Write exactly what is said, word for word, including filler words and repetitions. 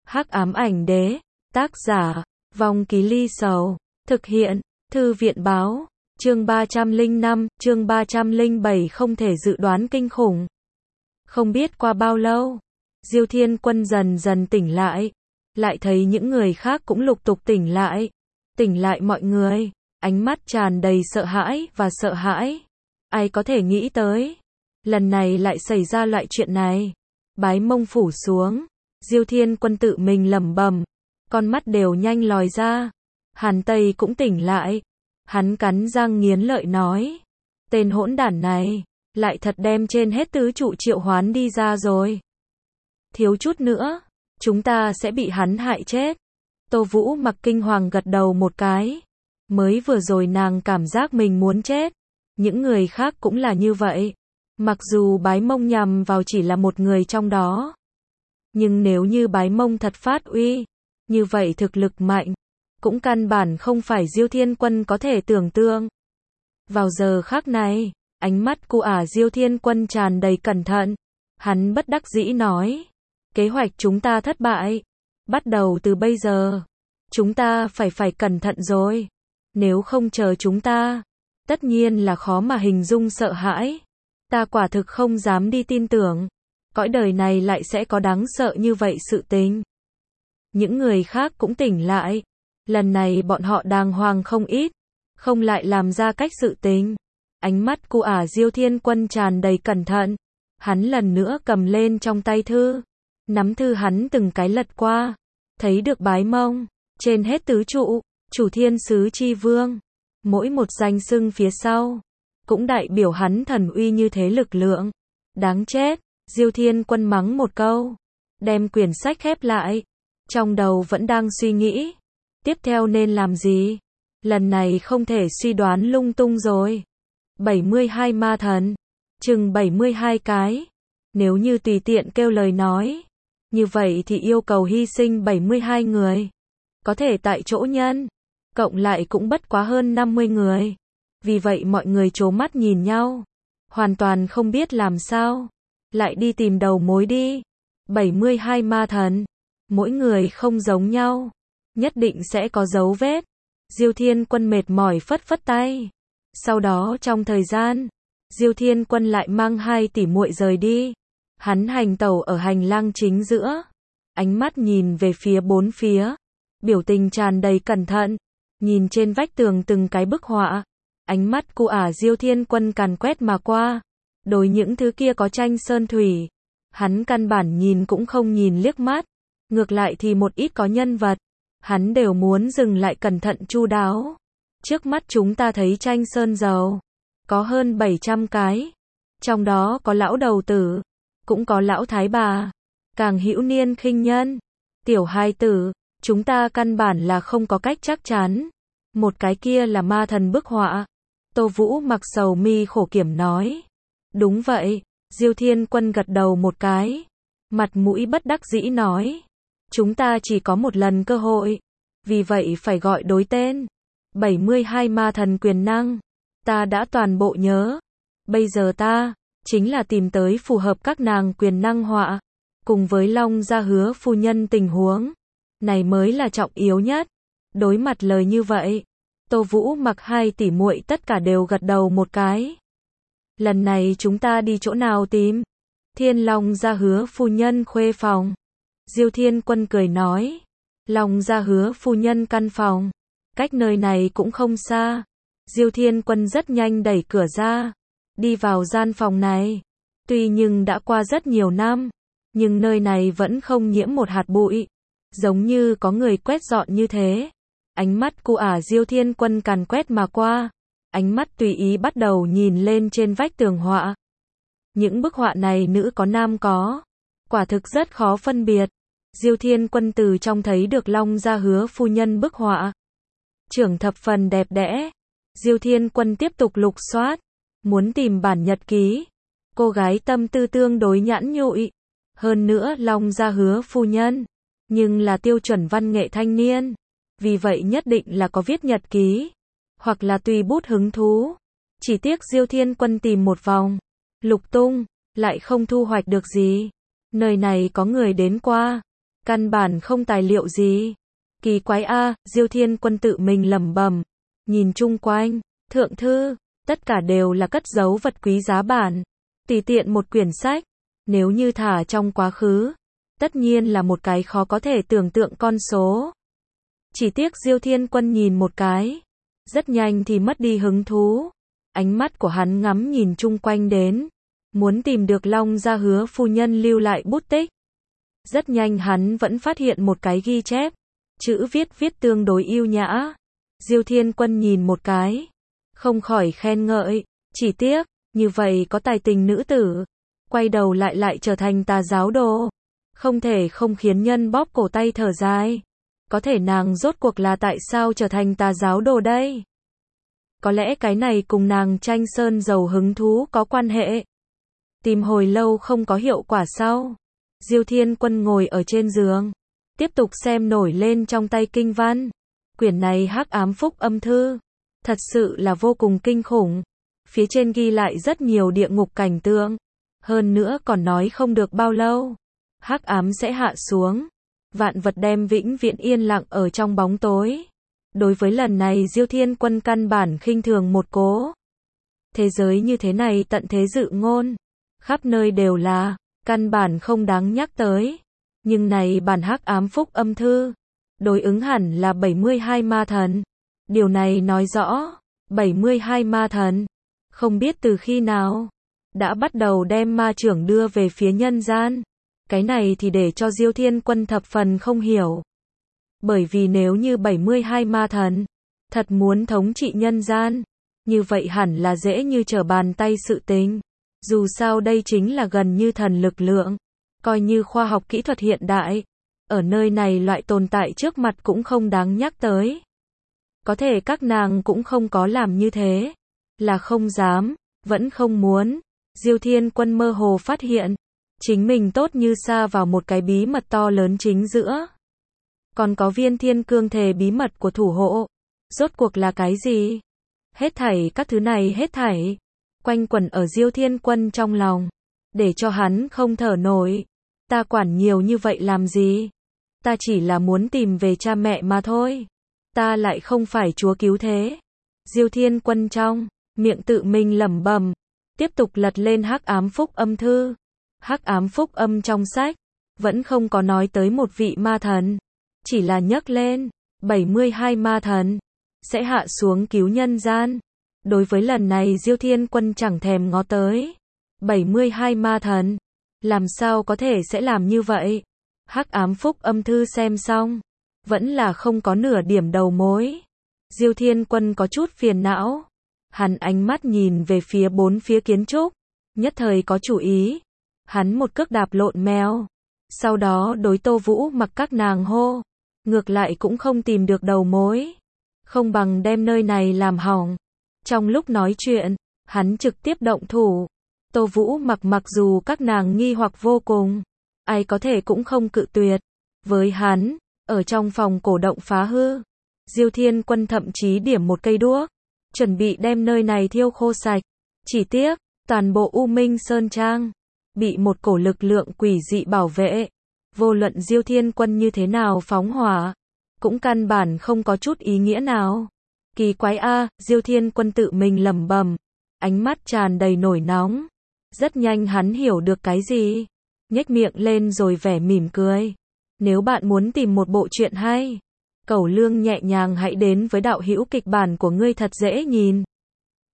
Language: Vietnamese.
Hắc ám ảnh đế, tác giả, Vong Ký Ly Sầu, thực hiện, Thư viện báo, chương ba trăm lẻ năm, chương ba trăm lẻ bảy không thể dự đoán kinh khủng. Không biết qua bao lâu, Diêu Thiên Quân dần dần tỉnh lại, lại thấy những người khác cũng lục tục tỉnh lại. Tỉnh lại mọi người, ánh mắt tràn đầy sợ hãi và sợ hãi. Ai có thể nghĩ tới, lần này lại xảy ra loại chuyện này. Bái mông phủ xuống, Diêu Thiên Quân tự mình lẩm bẩm, con mắt đều nhanh lòi ra. Hàn Tây cũng tỉnh lại, hắn cắn răng nghiến lợi nói, tên hỗn đản này, lại thật đem trên hết tứ trụ triệu hoán đi ra rồi. Thiếu chút nữa, chúng ta sẽ bị hắn hại chết. Tô Vũ Mặc kinh hoàng gật đầu một cái. Mới vừa rồi nàng cảm giác mình muốn chết. Những người khác cũng là như vậy. Mặc dù Bái Mông nhằm vào chỉ là một người trong đó. Nhưng nếu như Bái Mông thật phát uy, như vậy thực lực mạnh, cũng căn bản không phải Diêu Thiên Quân có thể tưởng tượng. Vào giờ khắc này, ánh mắt của ả Diêu Thiên Quân tràn đầy cẩn thận. Hắn bất đắc dĩ nói, kế hoạch chúng ta thất bại. Bắt đầu từ bây giờ, chúng ta phải phải cẩn thận rồi. Nếu không chờ chúng ta, tất nhiên là khó mà hình dung sợ hãi. Ta quả thực không dám đi tin tưởng, cõi đời này lại sẽ có đáng sợ như vậy sự tình. Những người khác cũng tỉnh lại. Lần này bọn họ đàng hoàng không ít, không lại làm ra cách sự tình. Ánh mắt của ả Diêu Thiên Quân tràn đầy cẩn thận. Hắn lần nữa cầm lên trong tay thư. Nắm thư hắn từng cái lật qua. Thấy được Bái Mông, trên hết tứ trụ, chủ thiên sứ chi vương. Mỗi một danh xưng phía sau, cũng đại biểu hắn thần uy như thế lực lượng. Đáng chết, Diêu Thiên Quân mắng một câu. Đem quyển sách khép lại. Trong đầu vẫn đang suy nghĩ. Tiếp theo nên làm gì? Lần này không thể suy đoán lung tung rồi. bảy mươi hai ma thần. Chừng bảy mươi hai cái. Nếu như tùy tiện kêu lời nói. Như vậy thì yêu cầu hy sinh bảy mươi hai người. Có thể tại chỗ nhân. Cộng lại cũng bất quá hơn năm mươi người. Vì vậy mọi người trố mắt nhìn nhau. Hoàn toàn không biết làm sao. Lại đi tìm đầu mối đi. bảy mươi hai ma thần. Mỗi người không giống nhau. Nhất định sẽ có dấu vết. Diêu Thiên Quân mệt mỏi phất phất tay. Sau đó trong thời gian, Diêu Thiên Quân lại mang hai tỷ muội rời đi. Hắn hành tẩu ở hành lang chính giữa. Ánh mắt nhìn về phía bốn phía. Biểu tình tràn đầy cẩn thận. Nhìn trên vách tường từng cái bức họa. Ánh mắt của ả Diêu Thiên Quân càn quét mà qua. Đối những thứ kia có tranh sơn thủy. Hắn căn bản nhìn cũng không nhìn liếc mắt. Ngược lại thì một ít có nhân vật. Hắn đều muốn dừng lại cẩn thận chu đáo. Trước mắt chúng ta thấy tranh sơn dầu. Có hơn bảy trăm cái. Trong đó có lão đầu tử. Cũng có lão thái bà. Càng hữu niên khinh nhân. Tiểu hài tử. Chúng ta căn bản là không có cách chắc chắn. Một cái kia là ma thần bức họa. Tô Vũ Mặc sầu mi khổ kiểm nói. Đúng vậy. Diêu Thiên Quân gật đầu một cái. Mặt mũi bất đắc dĩ nói. Chúng ta chỉ có một lần cơ hội. Vì vậy phải gọi đối tên. bảy mươi hai ma thần quyền năng. Ta đã toàn bộ nhớ. Bây giờ ta, chính là tìm tới phù hợp các nàng quyền năng họa. Cùng với Long Gia Hứa phu nhân tình huống. Này mới là trọng yếu nhất. Đối mặt lời như vậy. Tô Vũ Mặc hai tỷ muội tất cả đều gật đầu một cái. Lần này chúng ta đi chỗ nào tìm? Thiên Long Gia Hứa phu nhân khuê phòng. Diêu Thiên Quân cười nói. Long Gia Hứa phu nhân căn phòng. Cách nơi này cũng không xa. Diêu Thiên Quân rất nhanh đẩy cửa ra. Đi vào gian phòng này. Tuy nhưng đã qua rất nhiều năm. Nhưng nơi này vẫn không nhiễm một hạt bụi. Giống như có người quét dọn như thế. Ánh mắt của ả Diêu Thiên Quân càn quét mà qua. Ánh mắt tùy ý bắt đầu nhìn lên trên vách tường họa. Những bức họa này nữ có nam có. Quả thực rất khó phân biệt. Diêu Thiên Quân từ trong thấy được Long Gia Hứa phu nhân bức họa. Trưởng thập phần đẹp đẽ. Diêu Thiên Quân tiếp tục lục soát. Muốn tìm bản nhật ký. Cô gái tâm tư tương đối nhãn nhụi. Hơn nữa Long Gia Hứa phu nhân. Nhưng là tiêu chuẩn văn nghệ thanh niên. Vì vậy nhất định là có viết nhật ký. Hoặc là tùy bút hứng thú. Chỉ tiếc Diêu Thiên Quân tìm một vòng. Lục tung. Lại không thu hoạch được gì. Nơi này có người đến qua. căn bản không tài liệu gì. Kỳ quái a, Diêu Thiên Quân tự mình lẩm bẩm, nhìn chung quanh, thượng thư, tất cả đều là cất giấu vật quý giá bản, tùy tiện một quyển sách, nếu như thả trong quá khứ, tất nhiên là một cái khó có thể tưởng tượng con số. Chỉ tiếc Diêu Thiên Quân nhìn một cái, rất nhanh thì mất đi hứng thú, ánh mắt của hắn ngắm nhìn chung quanh đến, muốn tìm được Long Gia Hứa phu nhân lưu lại bút tích. Rất nhanh hắn vẫn phát hiện một cái ghi chép, chữ viết viết tương đối yêu nhã. Diêu Thiên Quân nhìn một cái, không khỏi khen ngợi, chỉ tiếc, như vậy có tài tình nữ tử, quay đầu lại lại trở thành tà giáo đồ, không thể không khiến nhân bóp cổ tay thở dài. Có thể nàng rốt cuộc là tại sao trở thành tà giáo đồ đây? Có lẽ cái này cùng nàng tranh sơn dầu hứng thú có quan hệ. Tìm hồi lâu không có hiệu quả sau, Diêu Thiên Quân ngồi ở trên giường, tiếp tục xem nổi lên trong tay kinh văn. Quyển này Hắc Ám Phúc Âm Thư, thật sự là vô cùng kinh khủng. Phía trên ghi lại rất nhiều địa ngục cảnh tượng, hơn nữa còn nói không được bao lâu, hắc ám sẽ hạ xuống, vạn vật đem vĩnh viễn yên lặng ở trong bóng tối. Đối với lần này Diêu Thiên Quân căn bản khinh thường một cố. Thế giới như thế này tận thế dự ngôn, khắp nơi đều là, căn bản không đáng nhắc tới. Nhưng này bản Hắc Ám Phúc Âm Thư, đối ứng hẳn là bảy mươi hai ma thần. Điều này nói rõ, bảy mươi hai ma thần, không biết từ khi nào, đã bắt đầu đem ma trưởng đưa về phía nhân gian. Cái này thì để cho Diêu Thiên Quân thập phần không hiểu. Bởi vì nếu như bảy mươi hai ma thần, thật muốn thống trị nhân gian, như vậy hẳn là dễ như trở bàn tay sự tình. Dù sao đây chính là gần như thần lực lượng, coi như khoa học kỹ thuật hiện đại, ở nơi này loại tồn tại trước mặt cũng không đáng nhắc tới. Có thể các nàng cũng không có làm như thế, là không dám, vẫn không muốn. Diêu Thiên Quân mơ hồ phát hiện, chính mình tốt như sa vào một cái bí mật to lớn chính giữa. Còn có viên thiên cương thể bí mật của thủ hộ, rốt cuộc là cái gì? Hết thảy các thứ này hết thảy, quanh quẩn ở Diêu Thiên Quân trong lòng, để cho hắn không thở nổi. Ta quản nhiều như vậy làm gì? Ta chỉ là muốn tìm về cha mẹ mà thôi. Ta lại không phải chúa cứu thế. Diêu Thiên Quân trong miệng tự mình lẩm bẩm, tiếp tục lật lên Hắc Ám Phúc Âm Thư. Hắc Ám Phúc Âm trong sách vẫn không có nói tới một vị ma thần, chỉ là nhắc lên bảy mươi hai ma thần sẽ hạ xuống cứu nhân gian. Đối với lần này Diêu Thiên Quân chẳng thèm ngó tới. bảy mươi hai ma thần, làm sao có thể sẽ làm như vậy? Hắc Ám Phúc Âm Thư xem xong, vẫn là không có nửa điểm đầu mối. Diêu Thiên Quân có chút phiền não. Hắn ánh mắt nhìn về phía bốn phía kiến trúc, nhất thời có chủ ý. Hắn một cước đạp lộn mèo, sau đó đối Tô Vũ Mặc các nàng hô, ngược lại cũng không tìm được đầu mối, không bằng đem nơi này làm hỏng. Trong lúc nói chuyện, hắn trực tiếp động thủ. Tô Vũ Mặc mặc dù các nàng nghi hoặc vô cùng, ai có thể cũng không cự tuyệt. Với hắn, ở trong phòng cổ động phá hư, Diêu Thiên Quân thậm chí điểm một cây đuốc, chuẩn bị đem nơi này thiêu khô sạch. Chỉ tiếc, toàn bộ U Minh Sơn Trang bị một cổ lực lượng quỷ dị bảo vệ. Vô luận Diêu Thiên Quân như thế nào phóng hỏa, cũng căn bản không có chút ý nghĩa nào. Kỳ quái a, Diêu Thiên Quân tự mình lẩm bẩm, ánh mắt tràn đầy nổi nóng. Rất nhanh hắn hiểu được cái gì, nhếch miệng lên rồi vẻ mỉm cười. Nếu bạn muốn tìm một bộ truyện hay, cẩu lương nhẹ nhàng hãy đến với đạo hữu kịch bản của ngươi thật dễ nhìn.